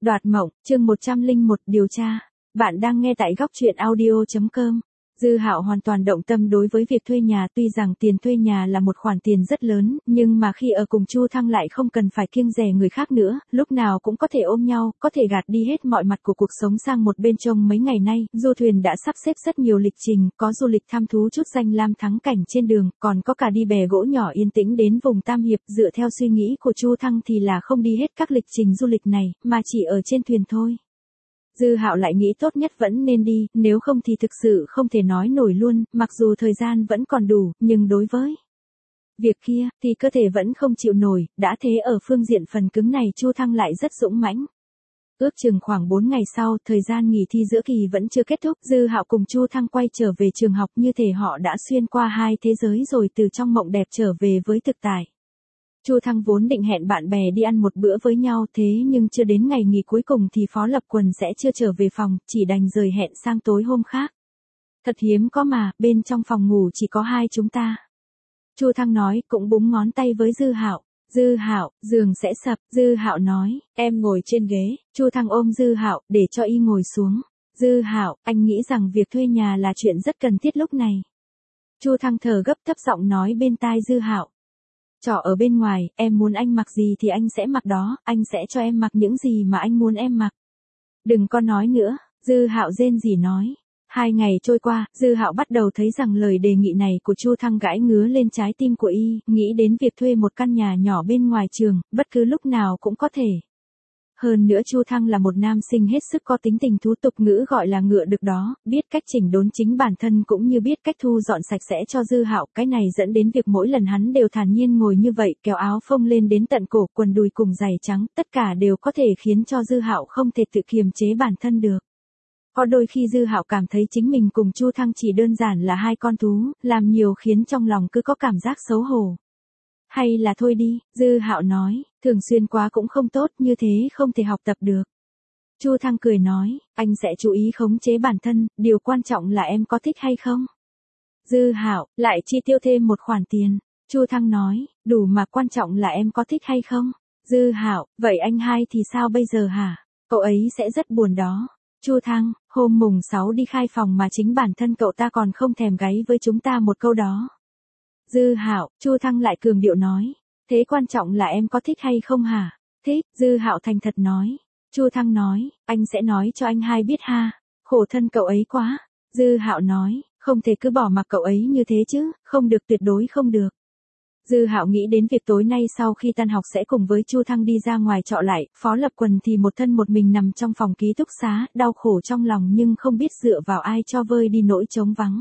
Đoạt mộng, chương 101 điều tra. Bạn đang nghe tại góc truyện audio.com. Dư Hạo hoàn toàn động tâm đối với việc thuê nhà, tuy rằng tiền thuê nhà là một khoản tiền rất lớn, nhưng mà khi ở cùng Chu Thăng lại không cần phải kiêng dè người khác nữa, lúc nào cũng có thể ôm nhau, có thể gạt đi hết mọi mặt của cuộc sống sang một bên. Trong mấy ngày nay, du thuyền đã sắp xếp rất nhiều lịch trình, có du lịch thăm thú chút danh lam thắng cảnh trên đường, còn có cả đi bè gỗ nhỏ yên tĩnh đến vùng Tam Hiệp. Dựa theo suy nghĩ của Chu Thăng thì là không đi hết các lịch trình du lịch này, mà chỉ ở trên thuyền thôi. Dư Hạo lại nghĩ tốt nhất vẫn nên đi, nếu không thì thực sự không thể nói nổi luôn, mặc dù thời gian vẫn còn đủ, nhưng đối với việc kia, thì cơ thể vẫn không chịu nổi, đã thế ở phương diện phần cứng này Chu Thăng lại rất dũng mãnh. Ước chừng khoảng 4 ngày sau, thời gian nghỉ thi giữa kỳ vẫn chưa kết thúc, Dư Hạo cùng Chu Thăng quay trở về trường học, như thể họ đã xuyên qua hai thế giới rồi từ trong mộng đẹp trở về với thực tại. Chu Thăng vốn định hẹn bạn bè đi ăn một bữa với nhau, thế nhưng chưa đến ngày nghỉ cuối cùng thì Phó Lập Quần sẽ chưa trở về phòng, chỉ đành rời hẹn sang tối hôm khác. Thật hiếm có mà, bên trong phòng ngủ chỉ có hai chúng ta. Chu Thăng nói, cũng búng ngón tay với Dư Hạo. Dư Hạo, giường sẽ sập. Dư Hạo nói, em ngồi trên ghế. Chu Thăng ôm Dư Hạo, để cho y ngồi xuống. Dư Hạo, anh nghĩ rằng việc thuê nhà là chuyện rất cần thiết lúc này. Chu Thăng thở gấp thấp giọng nói bên tai Dư Hạo. Trọ ở bên ngoài, em muốn anh mặc gì thì anh sẽ mặc đó, anh sẽ cho em mặc những gì mà anh muốn em mặc. Đừng có nói nữa, Dư Hạo rên rỉ nói. 2 ngày trôi qua, Dư Hạo bắt đầu thấy rằng lời đề nghị này của Chu Thăng gãi ngứa lên trái tim của y, nghĩ đến việc thuê một căn nhà nhỏ bên ngoài trường, bất cứ lúc nào cũng có thể. Hơn nữa Chu Thăng là một nam sinh hết sức có tính tình thú, tục ngữ gọi là ngựa được đó, biết cách chỉnh đốn chính bản thân cũng như biết cách thu dọn sạch sẽ cho Dư Hạo, cái này dẫn đến việc mỗi lần hắn đều thản nhiên ngồi như vậy, kéo áo phông lên đến tận cổ, quần đùi cùng giày trắng, tất cả đều có thể khiến cho Dư Hạo không thể tự kiềm chế bản thân được. Có đôi khi Dư Hạo cảm thấy chính mình cùng Chu Thăng chỉ đơn giản là hai con thú, làm nhiều khiến trong lòng cứ có cảm giác xấu hổ. Hay là thôi đi, Dư Hạo nói, thường xuyên quá cũng không tốt, như thế không thể học tập được. Chu Thăng cười nói, anh sẽ chú ý khống chế bản thân, điều quan trọng là em có thích hay không. Dư Hạo, lại chi tiêu thêm một khoản tiền. Chu Thăng nói, đủ mà, quan trọng là em có thích hay không. Dư Hạo, vậy anh hai thì sao bây giờ hả? Cậu ấy sẽ rất buồn đó. Chu Thăng, hôm mùng 6 đi khai phòng mà chính bản thân cậu ta còn không thèm gáy với chúng ta một câu đó. Dư Hạo, Chu Thăng lại cường điệu nói, thế quan trọng là em có thích hay không hả? Thích, Dư Hạo thành thật nói. Chu Thăng nói, anh sẽ nói cho anh hai biết ha, khổ thân cậu ấy quá. Dư Hạo nói, không thể cứ bỏ mặc cậu ấy như thế chứ, không được, tuyệt đối không được. Dư Hạo nghĩ đến việc tối nay sau khi tan học sẽ cùng với Chu Thăng đi ra ngoài trọ lại, Phó Lập Quần thì một thân một mình nằm trong phòng ký túc xá, đau khổ trong lòng nhưng không biết dựa vào ai cho vơi đi nỗi trống vắng.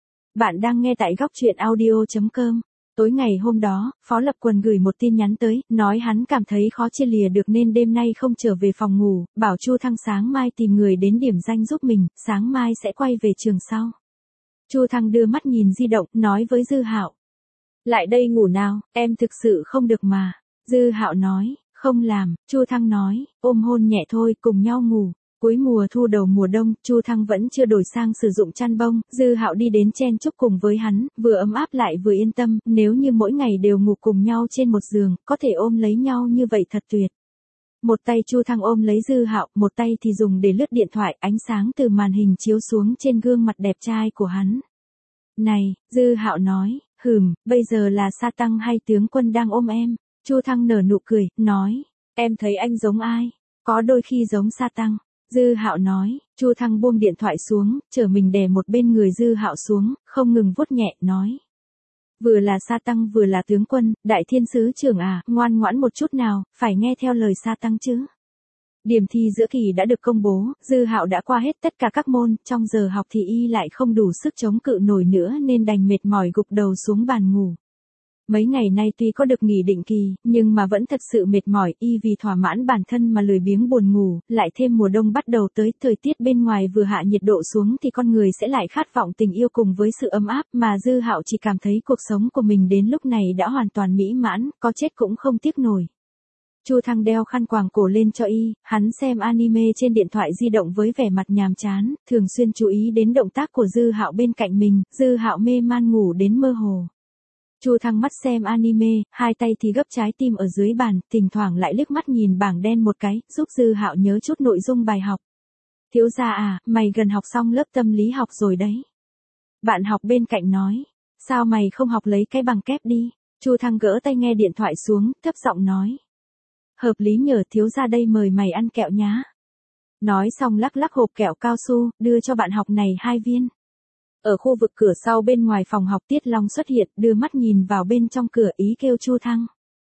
Bạn đang nghe tại góc truyện audio.com. Tối ngày hôm đó, Phó Lập Quần gửi một tin nhắn tới, nói hắn cảm thấy khó chia lìa được nên đêm nay không trở về phòng ngủ, bảo Chu Thăng sáng mai tìm người đến điểm danh giúp mình, sáng mai sẽ quay về trường sau. Chu Thăng đưa mắt nhìn di động, nói với Dư Hạo. Lại đây ngủ nào, em thực sự không được mà. Dư Hạo nói, không làm. Chu Thăng nói, ôm hôn nhẹ thôi, cùng nhau ngủ. Cuối mùa thu đầu mùa đông, Chu Thăng vẫn chưa đổi sang sử dụng chăn bông, Dư Hạo đi đến chen chúc cùng với hắn, vừa ấm áp lại vừa yên tâm, nếu như mỗi ngày đều ngủ cùng nhau trên một giường, có thể ôm lấy nhau như vậy thật tuyệt. Một tay Chu Thăng ôm lấy Dư Hạo, một tay thì dùng để lướt điện thoại, ánh sáng từ màn hình chiếu xuống trên gương mặt đẹp trai của hắn. Này, Dư Hạo nói, bây giờ là Sa Tăng hay tướng quân đang ôm em? Chu Thăng nở nụ cười, nói, em thấy anh giống ai? Có đôi khi giống Sa Tăng. Dư Hạo nói, Chu Thăng buông điện thoại xuống, trở mình đè một bên người Dư Hạo xuống, không ngừng vuốt nhẹ, nói. Vừa là Sa Tăng vừa là tướng quân, đại thiên sứ trưởng à, ngoan ngoãn một chút nào, phải nghe theo lời Sa Tăng chứ. Điểm thi giữa kỳ đã được công bố, Dư Hạo đã qua hết tất cả các môn, trong giờ học thì y lại không đủ sức chống cự nổi nữa nên đành mệt mỏi gục đầu xuống bàn ngủ. Mấy ngày nay tuy có được nghỉ định kỳ, nhưng mà vẫn thật sự mệt mỏi, y vì thỏa mãn bản thân mà lười biếng buồn ngủ, lại thêm mùa đông bắt đầu tới, thời tiết bên ngoài vừa hạ nhiệt độ xuống thì con người sẽ lại khát vọng tình yêu cùng với sự ấm áp, mà Dư Hạo chỉ cảm thấy cuộc sống của mình đến lúc này đã hoàn toàn mỹ mãn, có chết cũng không tiếc nổi. Chu Thăng đeo khăn quàng cổ lên cho y, hắn xem anime trên điện thoại di động với vẻ mặt nhàm chán, thường xuyên chú ý đến động tác của Dư Hạo bên cạnh mình, Dư Hạo mê man ngủ đến mơ hồ. Chu Thăng mắt xem anime, hai tay thì gấp trái tim ở dưới bàn, thỉnh thoảng lại liếc mắt nhìn bảng đen một cái, giúp Dư Hạo nhớ chút nội dung bài học. Thiếu gia à, mày gần học xong lớp tâm lý học rồi đấy. Bạn học bên cạnh nói, sao mày không học lấy cái bằng kép đi? Chu Thăng gỡ tay nghe điện thoại xuống, thấp giọng nói. Hợp lý nhờ thiếu gia đây mời mày ăn kẹo nhá. Nói xong lắc lắc hộp kẹo cao su, đưa cho bạn học này 2 viên. Ở khu vực cửa sau bên ngoài phòng học Tiết Long xuất hiện, đưa mắt nhìn vào bên trong cửa ý kêu Chu Thăng.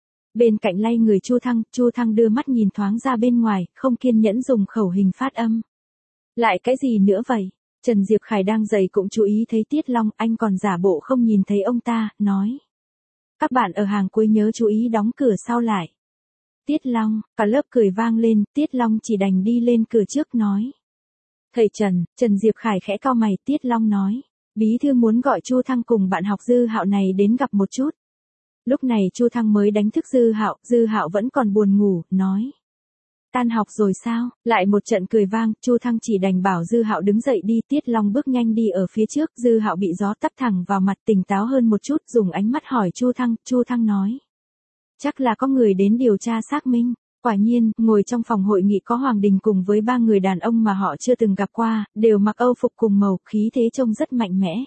Bên cạnh lay người Chu Thăng đưa mắt nhìn thoáng ra bên ngoài, không kiên nhẫn dùng khẩu hình phát âm. Lại cái gì nữa vậy? Trần Diệp Khải đang dậy cũng chú ý thấy Tiết Long, anh còn giả bộ không nhìn thấy ông ta, nói. Các bạn ở hàng cuối nhớ chú ý đóng cửa sau lại. Tiết Long, cả lớp cười vang lên, Tiết Long chỉ đành đi lên cửa trước nói. Thầy Trần Diệp Khải khẽ cau mày, Tiết Long nói. Bí thư muốn gọi Chu Thăng cùng bạn học Dư Hạo này đến gặp một chút. Lúc này Chu Thăng mới đánh thức Dư Hạo vẫn còn buồn ngủ, nói. Tan học rồi sao? Lại một trận cười vang, Chu Thăng chỉ đành bảo Dư Hạo đứng dậy đi, Tiết Long bước nhanh đi ở phía trước, Dư Hạo bị gió tấp thẳng vào mặt, tỉnh táo hơn một chút, dùng ánh mắt hỏi Chu Thăng nói. Chắc là có người đến điều tra xác minh. Quả nhiên, ngồi trong phòng hội nghị có Hoàng Đình cùng với 3 người đàn ông mà họ chưa từng gặp qua, đều mặc âu phục cùng màu, khí thế trông rất mạnh mẽ.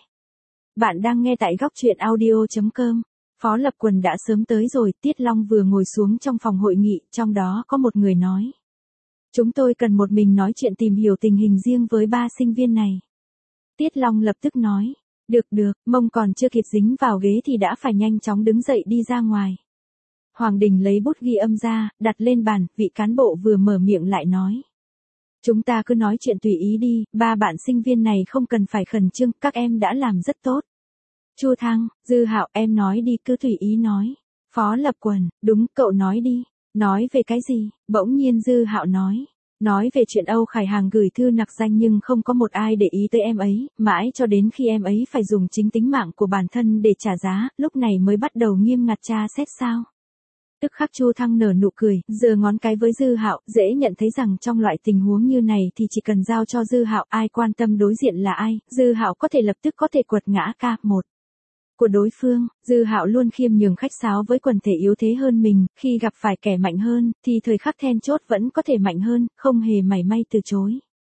Bạn đang nghe tại góc truyện audio.com. Phó Lập Quần đã sớm tới rồi, Tiết Long vừa ngồi xuống trong phòng hội nghị, trong đó có một người nói. Chúng tôi cần một mình nói chuyện tìm hiểu tình hình riêng với 3 sinh viên này. Tiết Long lập tức nói. Được, mông còn chưa kịp dính vào ghế thì đã phải nhanh chóng đứng dậy đi ra ngoài. Hoàng Đình lấy bút ghi âm ra, đặt lên bàn, vị cán bộ vừa mở miệng lại nói. Chúng ta cứ nói chuyện tùy ý đi, 3 bạn sinh viên này không cần phải khẩn trương, các em đã làm rất tốt. Chu Thăng, Dư Hạo, em nói đi, cứ tùy ý nói. Phó Lập Quần, đúng, cậu nói đi. Nói về cái gì? Bỗng nhiên Dư Hạo nói. Nói về chuyện Âu Khải Hàng gửi thư nặc danh nhưng không có một ai để ý tới em ấy, mãi cho đến khi em ấy phải dùng chính tính mạng của bản thân để trả giá, lúc này mới bắt đầu nghiêm ngặt tra xét sao. Tức khắc Chu Thăng nở nụ cười, giơ ngón cái với Dư Hạo, dễ nhận thấy rằng trong loại tình huống như này thì chỉ cần giao cho Dư Hạo, ai quan tâm đối diện là ai, Dư Hạo có thể lập tức có thể quật ngã K1 của đối phương. Dư Hạo luôn khiêm nhường khách sáo với quần thể yếu thế hơn mình, khi gặp phải kẻ mạnh hơn, thì thời khắc then chốt vẫn có thể mạnh hơn, không hề mảy may từ chối.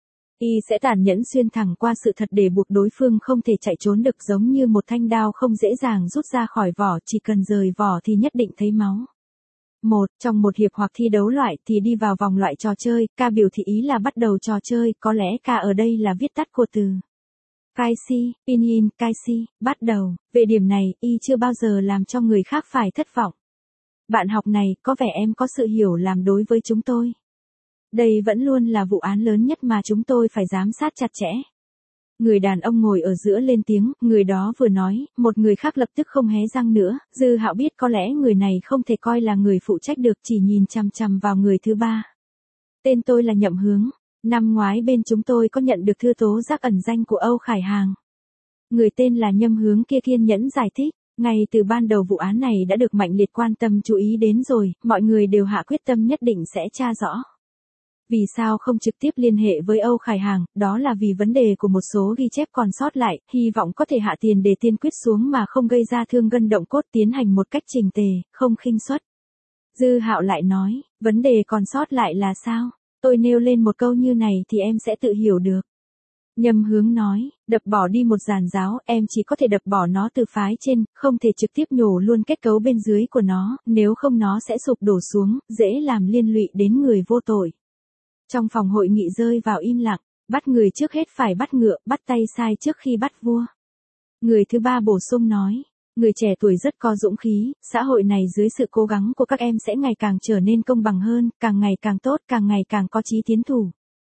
Y sẽ tàn nhẫn xuyên thẳng qua sự thật để buộc đối phương không thể chạy trốn được, giống như một thanh đao không dễ dàng rút ra khỏi vỏ, chỉ cần rời vỏ thì nhất định thấy máu. Trong một hiệp hoặc thi đấu loại thì đi vào vòng loại trò chơi, K biểu thị ý là bắt đầu trò chơi, có lẽ K ở đây là viết tắt của từ Kaishi, Pinyin, Kaishi, bắt đầu. Về điểm này, Y chưa bao giờ làm cho người khác phải thất vọng. Bạn học này, có vẻ em có sự hiểu làm đối với chúng tôi. Đây vẫn luôn là vụ án lớn nhất mà chúng tôi phải giám sát chặt chẽ. Người đàn ông ngồi ở giữa lên tiếng, người đó vừa nói, một người khác lập tức không hé răng nữa, Dư Hạo biết có lẽ người này không thể coi là người phụ trách được, chỉ nhìn chằm chằm vào người thứ 3. Tên tôi là Nhậm Hướng, năm ngoái bên chúng tôi có nhận được thư tố giác ẩn danh của Âu Khải Hàng. Người tên là Nhâm Hướng kia kiên nhẫn giải thích, ngay từ ban đầu vụ án này đã được mạnh liệt quan tâm chú ý đến rồi, mọi người đều hạ quyết tâm nhất định sẽ tra rõ. Vì sao không trực tiếp liên hệ với Âu Khải Hàng, đó là vì vấn đề của một số ghi chép còn sót lại, hy vọng có thể hạ tiền để tiên quyết xuống mà không gây ra thương gân động cốt, tiến hành một cách chỉnh tề, không khinh suất. Dư Hạo lại nói, vấn đề còn sót lại là sao? Tôi nêu lên một câu như này thì em sẽ tự hiểu được. Nhâm Hướng nói, đập bỏ đi một giàn giáo, em chỉ có thể đập bỏ nó từ phái trên, không thể trực tiếp nhổ luôn kết cấu bên dưới của nó, nếu không nó sẽ sụp đổ xuống, dễ làm liên lụy đến người vô tội. Trong phòng hội nghị rơi vào im lặng, bắt người trước hết phải bắt ngựa, bắt tay sai trước khi bắt vua. Người thứ 3 bổ sung nói, người trẻ tuổi rất có dũng khí, xã hội này dưới sự cố gắng của các em sẽ ngày càng trở nên công bằng hơn, càng ngày càng tốt, càng ngày càng có chí tiến thủ.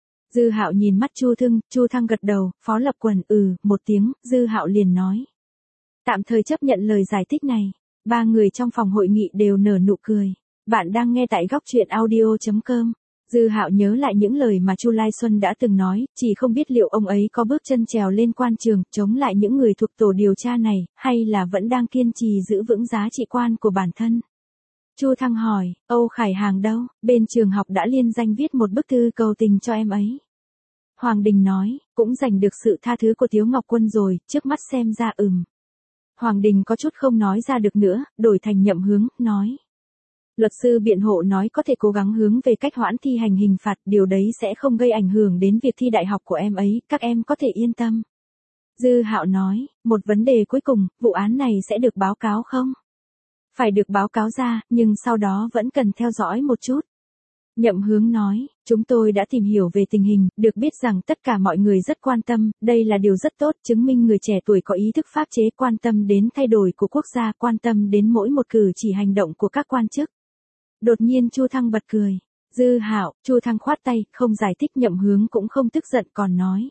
Dư Hạo nhìn mắt Chu Thăng gật đầu, Phó Lập Quần một tiếng, Dư Hạo liền nói. Tạm thời chấp nhận lời giải thích này, 3 người trong phòng hội nghị đều nở nụ cười. Bạn đang nghe tại góc truyện audio.com. Dư Hạo nhớ lại những lời mà Chu Lai Xuân đã từng nói, chỉ không biết liệu ông ấy có bước chân trèo lên quan trường, chống lại những người thuộc tổ điều tra này, hay là vẫn đang kiên trì giữ vững giá trị quan của bản thân. Chu Thăng hỏi, Âu Khải Hàng đâu? Bên trường học đã liên danh viết một bức thư cầu tình cho em ấy. Hoàng Đình nói, cũng giành được sự tha thứ của Tiếu Ngọc Quân rồi, trước mắt xem ra Hoàng Đình có chút không nói ra được nữa, đổi thành Nhậm Hướng, nói. Luật sư biện hộ nói có thể cố gắng hướng về cách hoãn thi hành hình phạt, điều đấy sẽ không gây ảnh hưởng đến việc thi đại học của em ấy, các em có thể yên tâm. Dư Hạo nói, một vấn đề cuối cùng, vụ án này sẽ được báo cáo không? Phải được báo cáo ra, nhưng sau đó vẫn cần theo dõi một chút. Nhậm Hướng nói, chúng tôi đã tìm hiểu về tình hình, được biết rằng tất cả mọi người rất quan tâm, đây là điều rất tốt, chứng minh người trẻ tuổi có ý thức pháp chế, quan tâm đến thay đổi của quốc gia, quan tâm đến mỗi một cử chỉ hành động của các quan chức. Đột nhiên Chu Thăng bật cười. Dư Hạo, Chu Thăng khoát tay, không giải thích. Nhậm Hướng cũng không tức giận còn nói.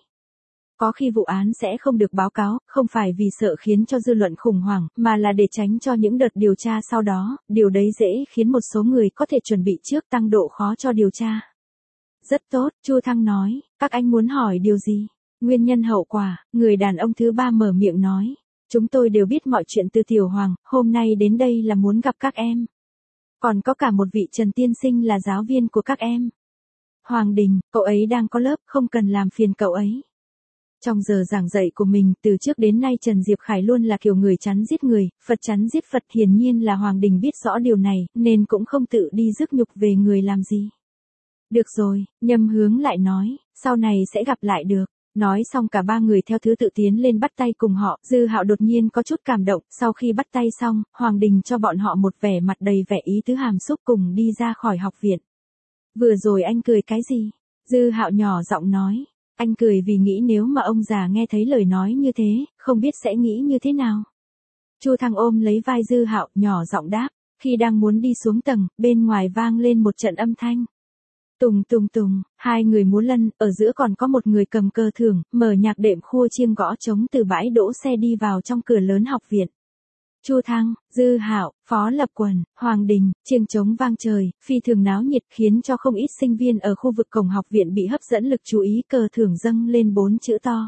Có khi vụ án sẽ không được báo cáo, không phải vì sợ khiến cho dư luận khủng hoảng, mà là để tránh cho những đợt điều tra sau đó, điều đấy dễ khiến một số người có thể chuẩn bị trước, tăng độ khó cho điều tra. Rất tốt, Chu Thăng nói, các anh muốn hỏi điều gì? Nguyên nhân hậu quả, người đàn ông thứ ba mở miệng nói. Chúng tôi đều biết mọi chuyện từ Tiểu Hoàng, hôm nay đến đây là muốn gặp các em. Còn có cả một vị Trần Tiên Sinh là giáo viên của các em. Hoàng Đình, cậu ấy đang có lớp, không cần làm phiền cậu ấy. Trong giờ giảng dạy của mình, từ trước đến nay Trần Diệp Khải luôn là kiểu người chắn giết người, Phật chắn giết Phật, hiển nhiên là Hoàng Đình biết rõ điều này, nên cũng không tự đi rước nhục về người làm gì. Được rồi, Nhâm Hướng lại nói, sau này sẽ gặp lại được. Nói xong cả ba người theo thứ tự tiến lên bắt tay cùng họ, Dư Hạo đột nhiên có chút cảm động, sau khi bắt tay xong, Hoàng Đình cho bọn họ một vẻ mặt đầy vẻ ý tứ hàm xúc cùng đi ra khỏi học viện. Vừa rồi anh cười cái gì? Dư Hạo nhỏ giọng nói, anh cười vì nghĩ nếu mà ông già nghe thấy lời nói như thế, không biết sẽ nghĩ như thế nào. Chu Thăng ôm lấy vai Dư Hạo, nhỏ giọng đáp, khi đang muốn đi xuống tầng, bên ngoài vang lên một trận âm thanh. Tùng tùng tùng, hai người múa lân, ở giữa còn có một người cầm cờ thưởng, mở nhạc đệm khua chiêng gõ trống từ bãi đỗ xe đi vào trong cửa lớn học viện. Chu Thăng, Dư Hạo, Phó Lập Quần, Hoàng Đình, chiêng trống vang trời, phi thường náo nhiệt khiến cho không ít sinh viên ở khu vực cổng học viện bị hấp dẫn lực chú ý, cờ thưởng dâng lên 4 chữ to.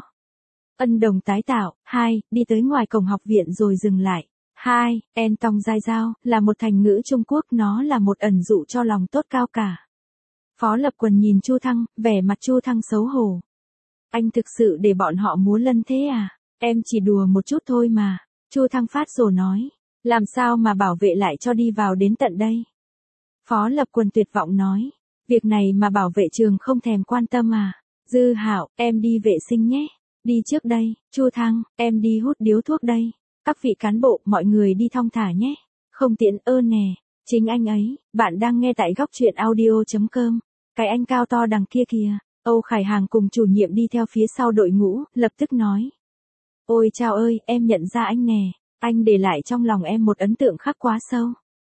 Ân đồng tái tạo, 2, đi tới ngoài cổng học viện rồi dừng lại. 2, en tong dai giao, là một thành ngữ Trung Quốc, nó là một ẩn dụ cho lòng tốt cao cả. Phó Lập Quần nhìn Chu Thăng, vẻ mặt Chu Thăng xấu hổ. Anh thực sự để bọn họ múa lân thế à? Em chỉ đùa một chút thôi mà. Chu Thăng phát rồ nói. Làm sao mà bảo vệ lại cho đi vào đến tận đây? Phó Lập Quần tuyệt vọng nói. Việc này mà bảo vệ trường không thèm quan tâm à? Dư Hạo, em đi vệ sinh nhé. Đi trước đây. Chu Thăng, em đi hút điếu thuốc đây. Các vị cán bộ, mọi người đi thong thả nhé. Không tiện ơn nè. Chính anh ấy, bạn đang nghe tại góc truyện audio.com. Cái anh cao to đằng kia kìa. Âu Khải Hàng cùng chủ nhiệm đi theo phía sau đội ngũ, lập tức nói. Ôi chao ơi, em nhận ra anh nè. Anh để lại trong lòng em một ấn tượng khắc quá sâu.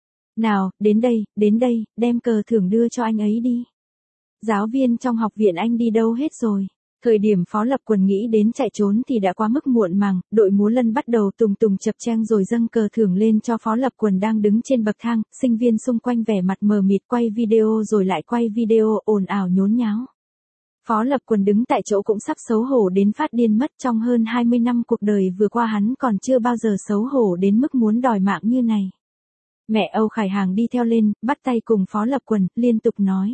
Nào, đến đây, đem cờ thưởng đưa cho anh ấy đi. Giáo viên trong học viện anh đi đâu hết rồi? Thời điểm Phó Lập Quần nghĩ đến chạy trốn thì đã quá mức muộn màng, đội múa lân bắt đầu tùng tùng chập chang rồi dâng cờ thưởng lên cho Phó Lập Quần đang đứng trên bậc thang, sinh viên xung quanh vẻ mặt mờ mịt quay video rồi lại quay video, ồn ào nhốn nháo. Phó Lập Quần đứng tại chỗ cũng sắp xấu hổ đến phát điên mất, trong hơn 20 năm cuộc đời vừa qua hắn còn chưa bao giờ xấu hổ đến mức muốn đòi mạng như này. Mẹ Âu Khải Hàng đi theo lên, bắt tay cùng Phó Lập Quần, liên tục nói.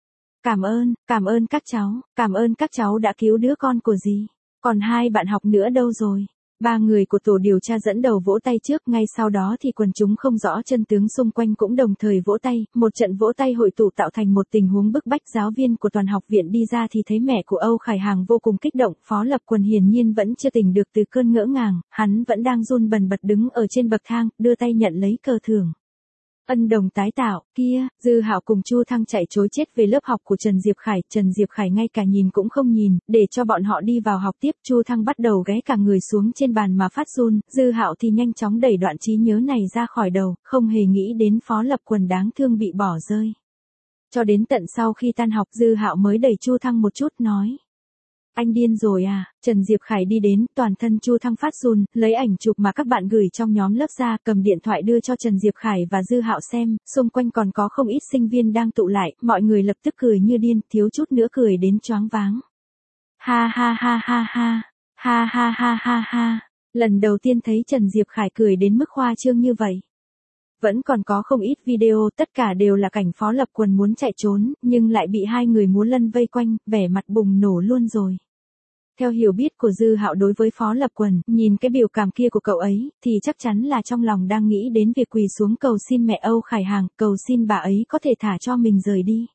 Cảm ơn các cháu đã cứu đứa con của dì. Còn hai bạn học nữa đâu rồi? Ba người của tổ điều tra dẫn đầu vỗ tay trước, ngay sau đó thì quần chúng không rõ chân tướng xung quanh cũng đồng thời vỗ tay, một trận vỗ tay hội tụ tạo thành một tình huống bức bách. Giáo viên của toàn học viện đi ra thì thấy mẹ của Âu Khải Hàng vô cùng kích động, Phó Lập Quần hiển nhiên vẫn chưa tỉnh được từ cơn ngỡ ngàng, hắn vẫn đang run bần bật đứng ở trên bậc thang, đưa tay nhận lấy cờ thưởng. Ân đồng tái tạo, kia, Dư Hạo cùng Chu Thăng chạy trối chết về lớp học của Trần Diệp Khải ngay cả nhìn cũng không nhìn, để cho bọn họ đi vào học tiếp. Chu Thăng bắt đầu ghé cả người xuống trên bàn mà phát run, Dư Hạo thì nhanh chóng đẩy đoạn trí nhớ này ra khỏi đầu, không hề nghĩ đến Phó Lập Quần đáng thương bị bỏ rơi. Cho đến tận sau khi tan học Dư Hạo mới đẩy Chu Thăng một chút nói. Anh điên rồi à? Trần Diệp Khải đi đến, toàn thân Chu Thăng phát run, lấy ảnh chụp mà các bạn gửi trong nhóm lớp ra, cầm điện thoại đưa cho Trần Diệp Khải và Dư Hạo xem, xung quanh còn có không ít sinh viên đang tụ lại, mọi người lập tức cười như điên, thiếu chút nữa cười đến choáng váng. Ha ha ha ha ha, ha ha ha ha ha, lần đầu tiên thấy Trần Diệp Khải cười đến mức khoa trương như vậy. Vẫn còn có không ít video, tất cả đều là cảnh Phó Lập Quần muốn chạy trốn, nhưng lại bị hai người múa lân vây quanh, vẻ mặt bùng nổ luôn rồi. Theo hiểu biết của Dư Hạo đối với Phó Lập Quần, nhìn cái biểu cảm kia của cậu ấy, thì chắc chắn là trong lòng đang nghĩ đến việc quỳ xuống cầu xin mẹ Âu Khải Hàng, cầu xin bà ấy có thể thả cho mình rời đi.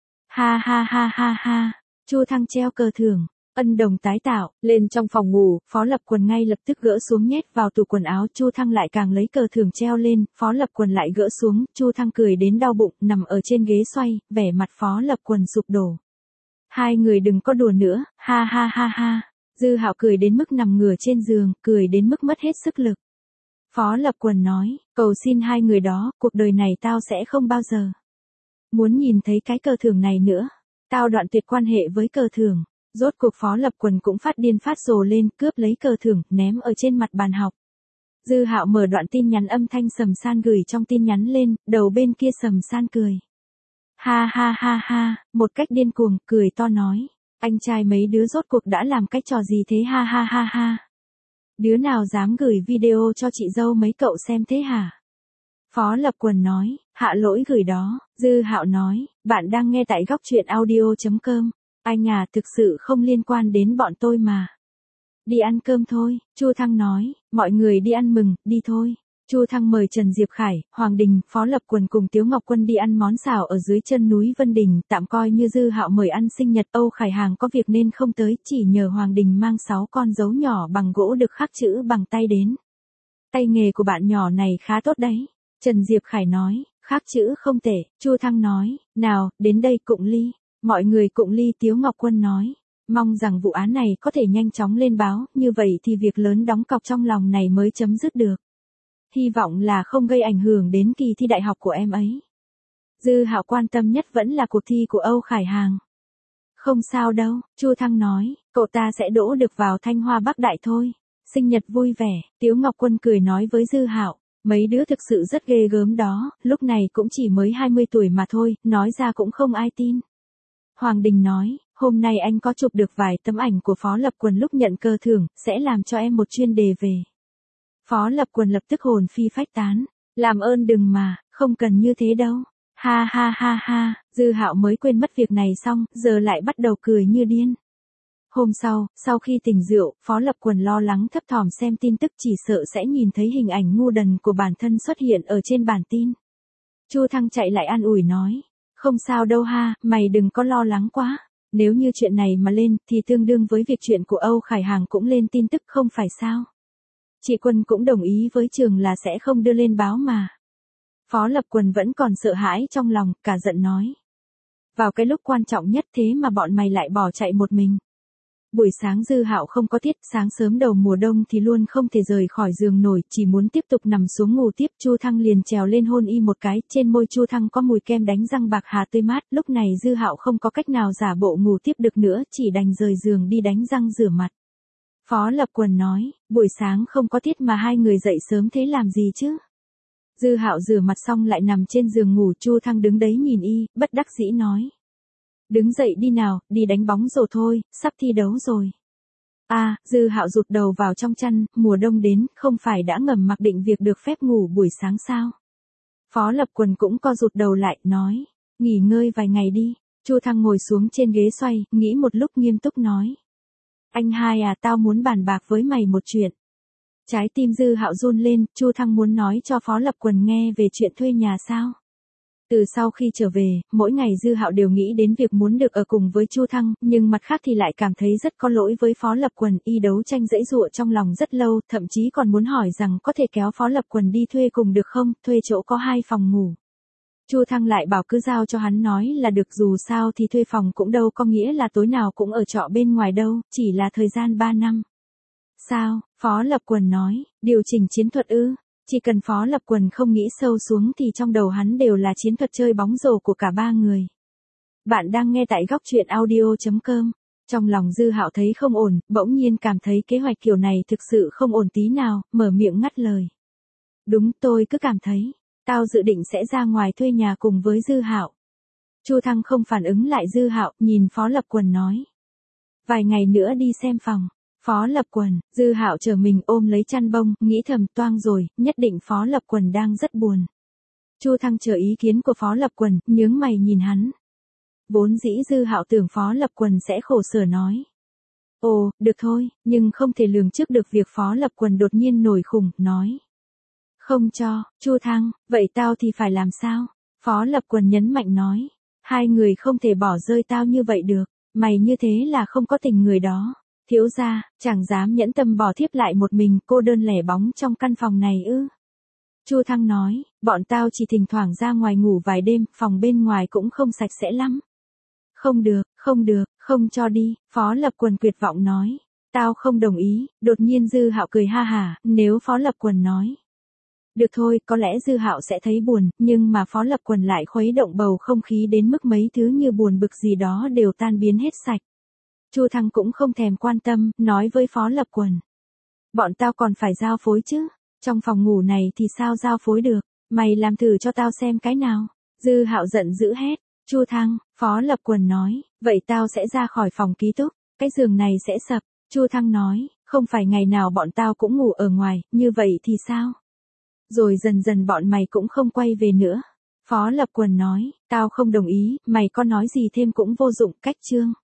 Ha ha ha ha ha, Chu Thăng treo cờ thưởng, ân đồng tái tạo, lên trong phòng ngủ, Phó Lập Quần ngay lập tức gỡ xuống nhét vào tủ quần áo, Chu Thăng lại càng lấy cờ thưởng treo lên, Phó Lập Quần lại gỡ xuống, Chu Thăng cười đến đau bụng, nằm ở trên ghế xoay, vẻ mặt Phó Lập Quần sụp đổ. Hai người đừng có đùa nữa, ha ha ha ha. Dư Hạo cười đến mức nằm ngửa trên giường, cười đến mức mất hết sức lực. Phó Lập Quần nói, cầu xin hai người đó, cuộc đời này tao sẽ không bao giờ muốn nhìn thấy cái cờ thưởng này nữa. Tao đoạn tuyệt quan hệ với cờ thưởng. Rốt cuộc Phó Lập Quần cũng phát điên phát rồ lên, cướp lấy cờ thưởng, ném ở trên mặt bàn học. Dư Hạo mở đoạn tin nhắn âm thanh Sầm San gửi trong tin nhắn lên, đầu bên kia Sầm San cười. Ha ha ha ha, một cách điên cuồng, cười to nói. Anh trai mấy đứa rốt cuộc đã làm cái trò gì thế ha ha ha ha. Đứa nào dám gửi video cho chị dâu mấy cậu xem thế hả? Phó Lập Quần nói, hạ lỗi gửi đó. Dư Hạo nói, bạn đang nghe tại góc truyện audio.com. Anh à, thực sự không liên quan đến bọn tôi mà. Đi ăn cơm thôi, Chu Thăng nói, mọi người đi ăn mừng, đi thôi. Chu Thăng mời Trần Diệp Khải, Hoàng Đình, Phó Lập Quần cùng Tiếu Ngọc Quân đi ăn món xào ở dưới chân núi Vân Đình, tạm coi như Dư Hạo mời ăn sinh nhật. Âu Khải Hàng có việc nên không tới, chỉ nhờ Hoàng Đình mang 6 con dấu nhỏ bằng gỗ được khắc chữ bằng tay đến. Tay nghề của bạn nhỏ này khá tốt đấy. Trần Diệp Khải nói, khắc chữ không tệ. Chu Thăng nói, nào, đến đây cụng ly. Mọi người cụng ly. Tiếu Ngọc Quân nói, mong rằng vụ án này có thể nhanh chóng lên báo, như vậy thì việc lớn đóng cọc trong lòng này mới chấm dứt được. Hy vọng là không gây ảnh hưởng đến kỳ thi đại học của em ấy. Dư Hạo quan tâm nhất vẫn là cuộc thi của Âu Khải Hàng. Không sao đâu, Chu Thăng nói, cậu ta sẽ đỗ được vào Thanh Hoa Bắc Đại thôi. Sinh nhật vui vẻ, Tiếu Ngọc Quân cười nói với Dư Hạo, mấy đứa thực sự rất ghê gớm đó, lúc này cũng chỉ mới 20 tuổi mà thôi, nói ra cũng không ai tin. Hoàng Đình nói, hôm nay anh có chụp được vài tấm ảnh của Phó Lập Quần lúc nhận cờ thưởng, sẽ làm cho em một chuyên đề về. Phó Lập Quần lập tức hồn phi phách tán, làm ơn đừng mà, không cần như thế đâu. Ha ha ha ha, Dư Hạo mới quên mất việc này xong, giờ lại bắt đầu cười như điên. Hôm sau khi tỉnh rượu, Phó Lập Quần lo lắng thấp thỏm xem tin tức, chỉ sợ sẽ nhìn thấy hình ảnh ngu đần của bản thân xuất hiện ở trên bản tin. Chu Thăng chạy lại an ủi nói, không sao đâu ha, mày đừng có lo lắng quá. Nếu như chuyện này mà lên, thì tương đương với việc chuyện của Âu Khải Hàng cũng lên tin tức không phải sao. Chị Quân cũng đồng ý với trường là sẽ không đưa lên báo mà. Phó Lập Quần vẫn còn sợ hãi trong lòng, cả giận nói. Vào cái lúc quan trọng nhất thế mà bọn mày lại bỏ chạy một mình. Buổi sáng Dư Hạo không có tiết, sáng sớm đầu mùa đông thì luôn không thể rời khỏi giường nổi, chỉ muốn tiếp tục nằm xuống ngủ tiếp. Chu Thăng liền trèo lên hôn y một cái, trên môi Chu Thăng có mùi kem đánh răng bạc hà tươi mát. Lúc này Dư Hạo không có cách nào giả bộ ngủ tiếp được nữa, chỉ đành rời giường đi đánh răng rửa mặt. Phó Lập Quần nói, buổi sáng không có tiết mà hai người dậy sớm thế làm gì chứ? Dư Hạo rửa mặt xong lại nằm trên giường ngủ. Chu Thăng đứng đấy nhìn y, bất đắc dĩ nói. Đứng dậy đi nào, đi đánh bóng rồi thôi, sắp thi đấu rồi. À, Dư Hạo rụt đầu vào trong chăn, mùa đông đến, không phải đã ngầm mặc định việc được phép ngủ buổi sáng sao? Phó Lập Quần cũng co rụt đầu lại, nói, nghỉ ngơi vài ngày đi. Chu Thăng ngồi xuống trên ghế xoay, nghĩ một lúc nghiêm túc nói. Anh hai à, tao muốn bàn bạc với mày một chuyện. Trái tim Dư Hạo run lên, Chu Thăng muốn nói cho Phó Lập Quần nghe về chuyện thuê nhà sao? Từ sau khi trở về, mỗi ngày Dư Hạo đều nghĩ đến việc muốn được ở cùng với Chu Thăng, nhưng mặt khác thì lại cảm thấy rất có lỗi với Phó Lập Quần, y đấu tranh giãy giụa trong lòng rất lâu, thậm chí còn muốn hỏi rằng có thể kéo Phó Lập Quần đi thuê cùng được không, thuê chỗ có 2 phòng ngủ. Chu Thăng lại bảo cứ giao cho hắn nói là được, dù sao thì thuê phòng cũng đâu có nghĩa là tối nào cũng ở trọ bên ngoài đâu, chỉ là thời gian 3 năm. Sao? Phó Lập Quần nói, điều chỉnh chiến thuật ư? Chỉ cần Phó Lập Quần không nghĩ sâu xuống thì trong đầu hắn đều là chiến thuật chơi bóng rổ của cả 3 người. Bạn đang nghe tại góc truyện audio.com. Trong lòng Dư Hạo thấy không ổn, bỗng nhiên cảm thấy kế hoạch kiểu này thực sự không ổn tí nào, mở miệng ngắt lời. Đúng, tôi cứ cảm thấy, tao dự định sẽ ra ngoài thuê nhà cùng với Dư Hạo. Chu Thăng không phản ứng lại Dư Hạo, nhìn Phó Lập Quần nói. Vài ngày nữa đi xem phòng. Phó Lập Quần, Dư Hạo chờ mình ôm lấy chăn bông, nghĩ thầm toang rồi, nhất định Phó Lập Quần đang rất buồn. Chu Thăng chờ ý kiến của Phó Lập Quần, nhướng mày nhìn hắn. Vốn dĩ Dư Hạo tưởng Phó Lập Quần sẽ khổ sở nói. Ồ, được thôi, nhưng không thể lường trước được việc Phó Lập Quần đột nhiên nổi khùng, nói. Không cho, Chu Thăng, vậy tao thì phải làm sao? Phó Lập Quần nhấn mạnh nói. Hai người không thể bỏ rơi tao như vậy được, mày như thế là không có tình người đó. Thiếu gia, chẳng dám nhẫn tâm bỏ thiếp lại một mình cô đơn lẻ bóng trong căn phòng này ư. Chu Thăng nói, bọn tao chỉ thỉnh thoảng ra ngoài ngủ vài đêm, phòng bên ngoài cũng không sạch sẽ lắm. Không được, không được, không cho đi, Phó Lập Quần tuyệt vọng nói. Tao không đồng ý, đột nhiên Dư Hạo cười ha hả, nếu Phó Lập Quần nói. Được thôi, có lẽ Dư Hạo sẽ thấy buồn, nhưng mà Phó Lập Quần lại khuấy động bầu không khí đến mức mấy thứ như buồn bực gì đó đều tan biến hết sạch. Chu Thăng cũng không thèm quan tâm, nói với Phó Lập Quần. Bọn tao còn phải giao phối chứ, trong phòng ngủ này thì sao giao phối được, mày làm thử cho tao xem cái nào. Dư Hạo giận dữ hét, Chu Thăng, Phó Lập Quần nói, vậy tao sẽ ra khỏi phòng ký túc, cái giường này sẽ sập. Chu Thăng nói, không phải ngày nào bọn tao cũng ngủ ở ngoài, như vậy thì sao? Rồi dần dần bọn mày cũng không quay về nữa. Phó Lập Quần nói, tao không đồng ý, mày có nói gì thêm cũng vô dụng, cách chương.